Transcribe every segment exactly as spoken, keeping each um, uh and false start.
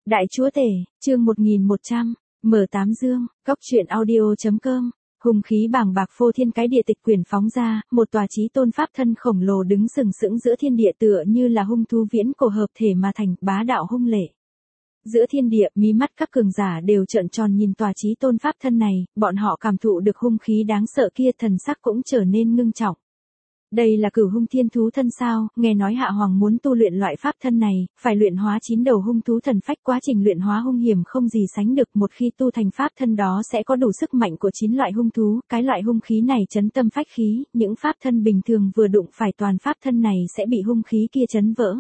Đại chúa tể, chương một nghìn một trăm, mở tám dương, góc truyện audio chấm com. Hung khí bàng bạc phô thiên cái địa tịch quyển phóng ra, một tòa chí tôn pháp thân khổng lồ đứng sừng sững giữa thiên địa tựa như là hung thú viễn cổ hợp thể mà thành, bá đạo hung lệ. Giữa thiên địa, mí mắt các cường giả đều trợn tròn nhìn tòa chí tôn pháp thân này, bọn họ cảm thụ được hung khí đáng sợ kia, thần sắc cũng trở nên ngưng trọng. Đây là Cửu Hung Thiên Thú thân sao? Nghe nói Hạ Hoàng muốn tu luyện loại pháp thân này, phải luyện hóa chín đầu hung thú thần phách, quá trình luyện hóa hung hiểm không gì sánh được, một khi tu thành pháp thân đó sẽ có đủ sức mạnh của chín loại hung thú, cái loại hung khí này chấn tâm phách khí, những pháp thân bình thường vừa đụng phải toàn pháp thân này sẽ bị hung khí kia chấn vỡ.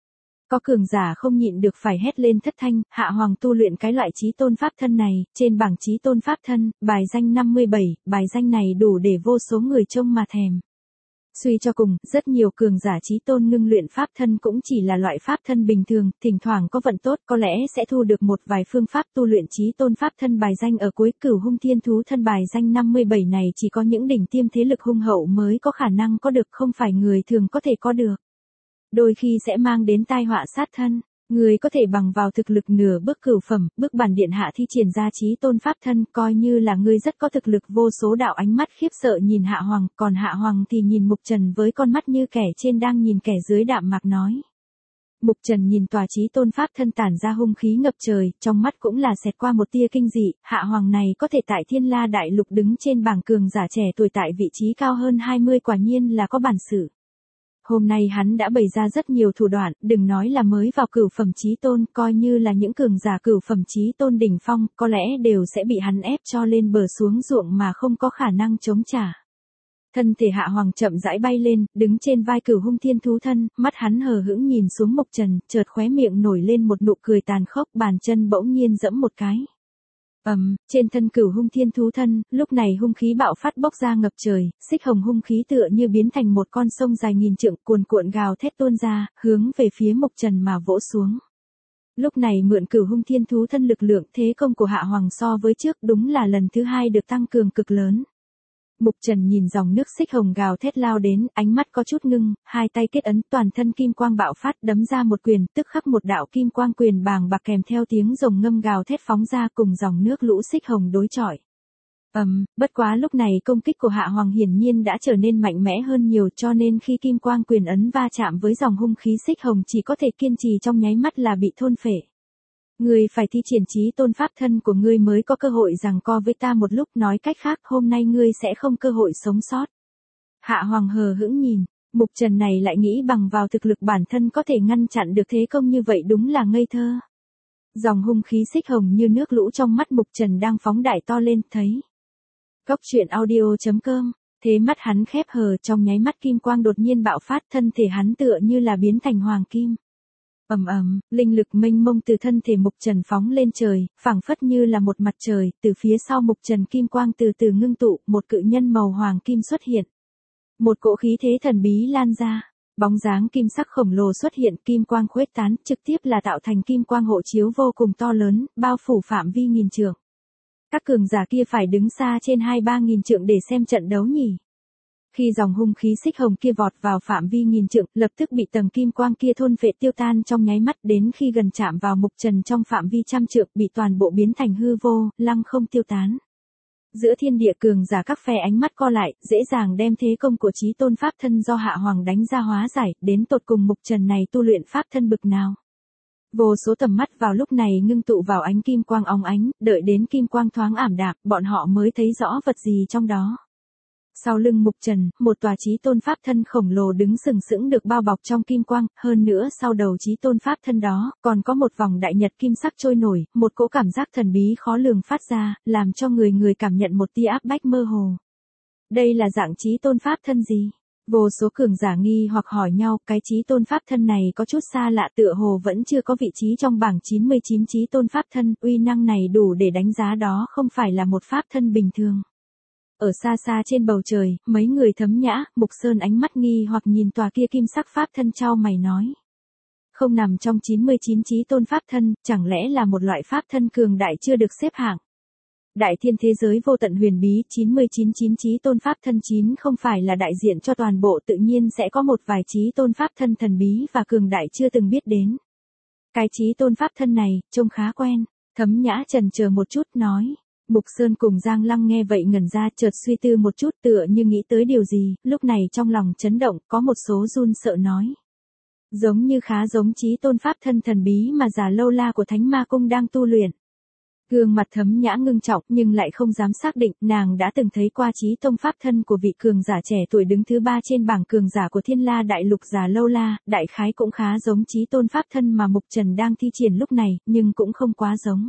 Có cường giả không nhịn được phải hét lên thất thanh, Hạ Hoàng tu luyện cái loại chí tôn pháp thân này, trên bảng chí tôn pháp thân, bài danh năm mươi bảy, bài danh này đủ để vô số người trông mà thèm. Suy cho cùng, rất nhiều cường giả chí tôn ngưng luyện pháp thân cũng chỉ là loại pháp thân bình thường, thỉnh thoảng có vận tốt có lẽ sẽ thu được một vài phương pháp tu luyện chí tôn pháp thân. Bài danh ở cuối Cửu Hung Thiên Thú thân bài danh năm mươi bảy này chỉ có những đỉnh tiêm thế lực hung hậu mới có khả năng có được, không phải người thường có thể có được. Đôi khi sẽ mang đến tai họa sát thân. Người có thể bằng vào thực lực nửa bước cửu phẩm, bước bản điện hạ thi triển ra chí tôn pháp thân, coi như là người rất có thực lực. Vô số đạo ánh mắt khiếp sợ nhìn Hạ Hoàng, còn Hạ Hoàng thì nhìn Mục Trần với con mắt như kẻ trên đang nhìn kẻ dưới, đạm mạc nói. Mục Trần nhìn tòa chí tôn pháp thân tản ra hung khí ngập trời, trong mắt cũng là xẹt qua một tia kinh dị. Hạ Hoàng này có thể tại Thiên La Đại Lục đứng trên bảng cường giả trẻ tuổi tại vị trí cao hơn hai mươi, quả nhiên là có bản sự. Hôm nay hắn đã bày ra rất nhiều thủ đoạn, đừng nói là mới vào cửu phẩm chí tôn, coi như là những cường giả cửu phẩm chí tôn đỉnh phong, có lẽ đều sẽ bị hắn ép cho lên bờ xuống ruộng mà không có khả năng chống trả. Thân thể Hạ Hoàng chậm rãi bay lên, đứng trên vai Cửu Hung Thiên Thú thân, mắt hắn hờ hững nhìn xuống Mục Trần, chợt khóe miệng nổi lên một nụ cười tàn khốc, bàn chân bỗng nhiên giẫm một cái. Ầm, um, trên thân Cửu Hung Thiên Thú thân, lúc này hung khí bạo phát bốc ra ngập trời, xích hồng hung khí tựa như biến thành một con sông dài nghìn trượng, cuồn cuộn gào thét tuôn ra, hướng về phía Mục Trần mà vỗ xuống. Lúc này mượn Cửu Hung Thiên Thú thân lực lượng, thế công của Hạ Hoàng so với trước đúng là lần thứ hai được tăng cường cực lớn. Mục Trần nhìn dòng nước xích hồng gào thét lao đến, ánh mắt có chút ngưng, hai tay kết ấn, toàn thân kim quang bạo phát, đấm ra một quyền, tức khắc một đạo kim quang quyền bàng bạc kèm theo tiếng rồng ngâm gào thét phóng ra, cùng dòng nước lũ xích hồng đối chọi. Ầm, um, bất quá lúc này công kích của Hạ Hoàng hiển nhiên đã trở nên mạnh mẽ hơn nhiều, cho nên khi kim quang quyền ấn va chạm với dòng hung khí xích hồng chỉ có thể kiên trì trong nháy mắt là bị thôn phệ. Ngươi phải thi triển chí tôn pháp thân của ngươi mới có cơ hội giằng co với ta một lúc, nói cách khác hôm nay ngươi sẽ không cơ hội sống sót. Hạ Hoàng hờ hững nhìn, Mục Trần này lại nghĩ bằng vào thực lực bản thân có thể ngăn chặn được thế công như vậy, đúng là ngây thơ. Dòng hung khí xích hồng như nước lũ trong mắt Mục Trần đang phóng đại to lên, thấy. Góc truyện audio chấm com, thế mắt hắn khép hờ, trong nháy mắt kim quang đột nhiên bạo phát, thân thể hắn tựa như là biến thành hoàng kim. Ầm ầm, linh lực mênh mông từ thân thể Mục Trần phóng lên trời, phảng phất như là một mặt trời, từ phía sau Mục Trần kim quang từ từ ngưng tụ, một cự nhân màu hoàng kim xuất hiện. Một cỗ khí thế thần bí lan ra, bóng dáng kim sắc khổng lồ xuất hiện, kim quang khuếch tán, trực tiếp là tạo thành kim quang hộ chiếu vô cùng to lớn, bao phủ phạm vi nghìn trượng. Các cường giả kia phải đứng xa trên hai ba nghìn trượng để xem trận đấu nhỉ. Khi dòng hung khí xích hồng kia vọt vào phạm vi nghìn trượng, lập tức bị tầng kim quang kia thôn phệ tiêu tan trong nháy mắt, đến khi gần chạm vào Mục Trần trong phạm vi trăm trượng, bị toàn bộ biến thành hư vô, lăng không tiêu tán. Giữa thiên địa cường giả các phe ánh mắt co lại, dễ dàng đem thế công của chí tôn pháp thân do Hạ Hoàng đánh ra hóa giải, đến tột cùng Mục Trần này tu luyện pháp thân bực nào. Vô số tầm mắt vào lúc này ngưng tụ vào ánh kim quang óng ánh, đợi đến kim quang thoáng ảm đạm, bọn họ mới thấy rõ vật gì trong đó. Sau lưng Mục Trần, một tòa chí tôn pháp thân khổng lồ đứng sừng sững được bao bọc trong kim quang, hơn nữa sau đầu chí tôn pháp thân đó, còn có một vòng đại nhật kim sắc trôi nổi, một cỗ cảm giác thần bí khó lường phát ra, làm cho người người cảm nhận một tia áp bách mơ hồ. Đây là dạng chí tôn pháp thân gì? Vô số cường giả nghi hoặc hỏi nhau, cái chí tôn pháp thân này có chút xa lạ, tựa hồ vẫn chưa có vị trí trong bảng chín mươi chín chí tôn pháp thân, uy năng này đủ để đánh giá đó không phải là một pháp thân bình thường. Ở xa xa trên bầu trời, mấy người thấm nhã, Mục Sơn ánh mắt nghi hoặc nhìn tòa kia kim sắc pháp thân, chau mày nói. Không nằm trong chín mươi chín chí tôn pháp thân, chẳng lẽ là một loại pháp thân cường đại chưa được xếp hạng. Đại thiên thế giới vô tận huyền bí, chín mươi chín chín chí tôn pháp thân chín không phải là đại diện cho toàn bộ, tự nhiên sẽ có một vài chí tôn pháp thân thần bí và cường đại chưa từng biết đến. Cái chí tôn pháp thân này, trông khá quen. Thấm Nhã chần chờ một chút nói. Mục Sơn cùng Giang Lăng nghe vậy ngẩn ra, chợt suy tư một chút tựa như nghĩ tới điều gì, lúc này trong lòng chấn động, có một số run sợ nói. Giống như khá giống chí tôn pháp thân thần bí mà Già Lâu La của Thánh Ma Cung đang tu luyện. Gương mặt Thấm Nhã ngưng trọng nhưng lại không dám xác định, nàng đã từng thấy qua chí tôn pháp thân của vị cường giả trẻ tuổi đứng thứ ba trên bảng cường giả của Thiên La Đại Lục Già Lâu La, đại khái cũng khá giống chí tôn pháp thân mà Mục Trần đang thi triển lúc này, nhưng cũng không quá giống.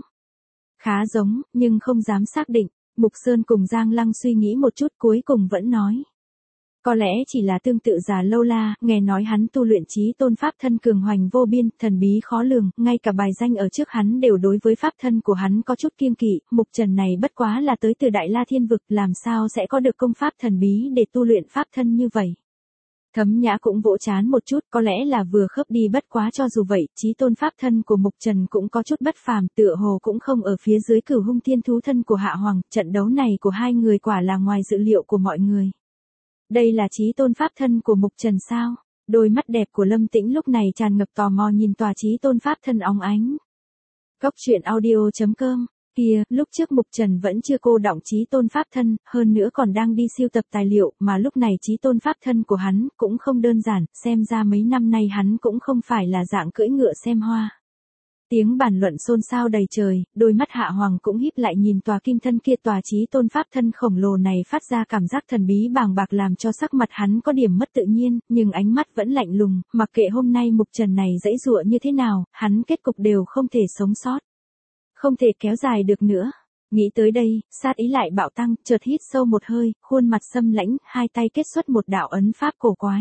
Khá giống, nhưng không dám xác định, Mục Sơn cùng Giang Lăng suy nghĩ một chút cuối cùng vẫn nói. Có lẽ chỉ là tương tự Già Lâu La, nghe nói hắn tu luyện chí tôn pháp thân cường hoành vô biên, thần bí khó lường, ngay cả bài danh ở trước hắn đều đối với pháp thân của hắn có chút kiêng kỵ, Mục Trần này bất quá là tới từ Đại La Thiên Vực, làm sao sẽ có được công pháp thần bí để tu luyện pháp thân như vậy. Thấm Nhã cũng vỗ chán một chút, có lẽ là vừa khớp đi, bất quá cho dù vậy, chí tôn pháp thân của Mục Trần cũng có chút bất phàm, tựa hồ cũng không ở phía dưới Cửu Hung Thiên Thú thân của Hạ Hoàng, trận đấu này của hai người quả là ngoài dự liệu của mọi người. Đây là chí tôn pháp thân của Mục Trần sao? Đôi mắt đẹp của Lâm Tĩnh lúc này tràn ngập tò mò nhìn tòa chí tôn pháp thân óng ánh. Cốc truyện audio chấm com. Kia, lúc trước Mục Trần vẫn chưa cô đọng chí tôn pháp thân, hơn nữa còn đang đi siêu tập tài liệu, mà lúc này chí tôn pháp thân của hắn cũng không đơn giản, xem ra mấy năm nay hắn cũng không phải là dạng cưỡi ngựa xem hoa. Tiếng bàn luận xôn xao đầy trời, đôi mắt Hạ Hoàng cũng híp lại nhìn tòa kim thân kia, tòa chí tôn pháp thân khổng lồ này phát ra cảm giác thần bí bàng bạc làm cho sắc mặt hắn có điểm mất tự nhiên, nhưng ánh mắt vẫn lạnh lùng, mặc kệ hôm nay Mục Trần này dãy dụa như thế nào, hắn kết cục đều không thể sống sót. Không thể kéo dài được nữa. Nghĩ tới đây, sát ý lại bạo tăng, chợt hít sâu một hơi, khuôn mặt xâm lãnh, hai tay kết xuất một đạo ấn pháp cổ quái.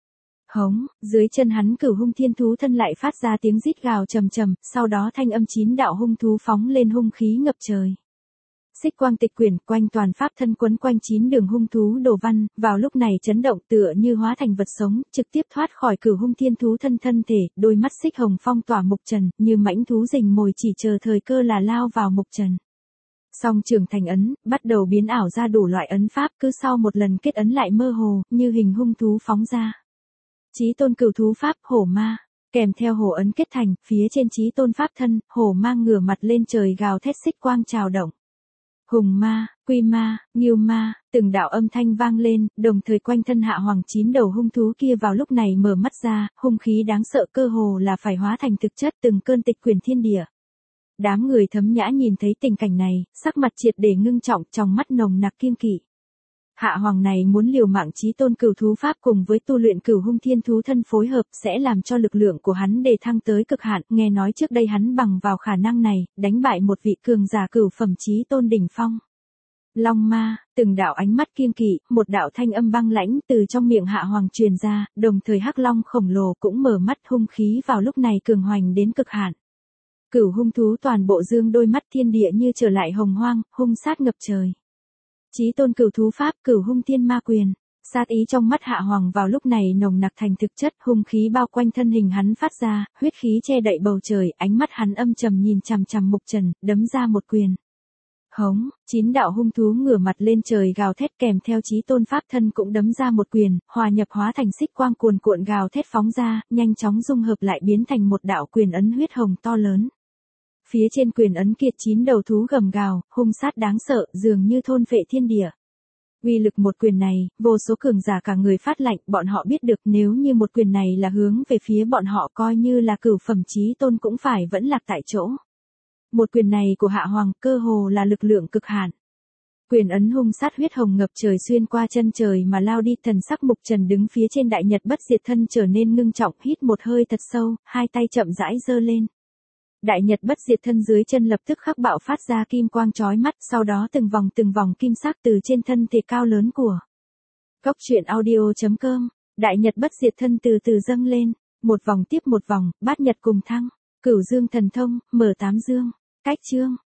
Hống, dưới chân hắn Cửu Hung Thiên Thú thân lại phát ra tiếng rít gào trầm trầm, sau đó thanh âm chín đạo hung thú phóng lên hung khí ngập trời. Xích quang tịch quyển, quanh toàn pháp thân quấn quanh chín đường hung thú đồ văn, vào lúc này chấn động tựa như hóa thành vật sống, trực tiếp thoát khỏi Cửu Hung Thiên Thú thân thân thể, đôi mắt xích hồng phong tỏa Mục Trần, như mãnh thú rình mồi chỉ chờ thời cơ là lao vào Mục Trần. Song trường thành ấn, bắt đầu biến ảo ra đủ loại ấn pháp, cứ sau một lần kết ấn lại mơ hồ, như hình hung thú phóng ra. Chí tôn cửu thú pháp, hổ ma, kèm theo hổ ấn kết thành, phía trên chí tôn pháp thân, hổ mang ngửa mặt lên trời gào thét xích quang trào động. Hùng ma, quy ma, nghiêu ma, từng đạo âm thanh vang lên, đồng thời quanh thân Hạ Hoàng chín đầu hung thú kia vào lúc này mở mắt ra, hung khí đáng sợ cơ hồ là phải hóa thành thực chất từng cơn tịch quyển thiên địa. Đám người Thấm Nhã nhìn thấy tình cảnh này, sắc mặt triệt để ngưng trọng, trong mắt nồng nặc kiêng kỵ. Hạ Hoàng này muốn liều mạng chí tôn cửu thú pháp cùng với tu luyện Cửu Hung Thiên Thú thân phối hợp sẽ làm cho lực lượng của hắn đề thăng tới cực hạn, nghe nói trước đây hắn bằng vào khả năng này, đánh bại một vị cường giả cửu phẩm chí tôn đỉnh phong. Long ma, từng đạo ánh mắt kiêng kỵ, một đạo thanh âm băng lãnh từ trong miệng Hạ Hoàng truyền ra, đồng thời hắc long khổng lồ cũng mở mắt, hung khí vào lúc này cường hoành đến cực hạn. Cửu hung thú toàn bộ dương đôi mắt, thiên địa như trở lại hồng hoang, hung sát ngập trời. Chí tôn cửu thú pháp, Cửu Hung Thiên Ma Quyền. Sát ý trong mắt Hạ Hoàng vào lúc này nồng nặc thành thực chất, hung khí bao quanh thân hình hắn phát ra, huyết khí che đậy bầu trời, ánh mắt hắn âm trầm nhìn chằm chằm Mục Trần, đấm ra một quyền. Hống, chín đạo hung thú ngửa mặt lên trời gào thét, kèm theo chí tôn pháp thân cũng đấm ra một quyền, hòa nhập hóa thành xích quang cuồn cuộn gào thét phóng ra, nhanh chóng dung hợp lại biến thành một đạo quyền ấn huyết hồng to lớn. Phía trên quyền ấn kiệt chín đầu thú gầm gào, hung sát đáng sợ, dường như thôn phệ thiên địa. Uy lực một quyền này, vô số cường giả cả người phát lạnh, bọn họ biết được nếu như một quyền này là hướng về phía bọn họ, coi như là cửu phẩm chí tôn cũng phải vẫn lạc tại chỗ. Một quyền này của Hạ Hoàng cơ hồ là lực lượng cực hạn. Quyền ấn hung sát huyết hồng ngập trời xuyên qua chân trời mà lao đi, thần sắc Mục Trần đứng phía trên đại nhật bất diệt thân trở nên ngưng trọng, hít một hơi thật sâu, hai tay chậm rãi giơ lên. Đại nhật bất diệt thân dưới chân lập tức khắc bạo phát ra kim quang chói mắt, sau đó từng vòng từng vòng kim sắc từ trên thân thể cao lớn của. Cốc truyện audio chấm com, đại nhật bất diệt thân từ từ dâng lên, một vòng tiếp một vòng, bát nhật cùng thăng, cửu dương thần thông, mở tám dương, cách chương.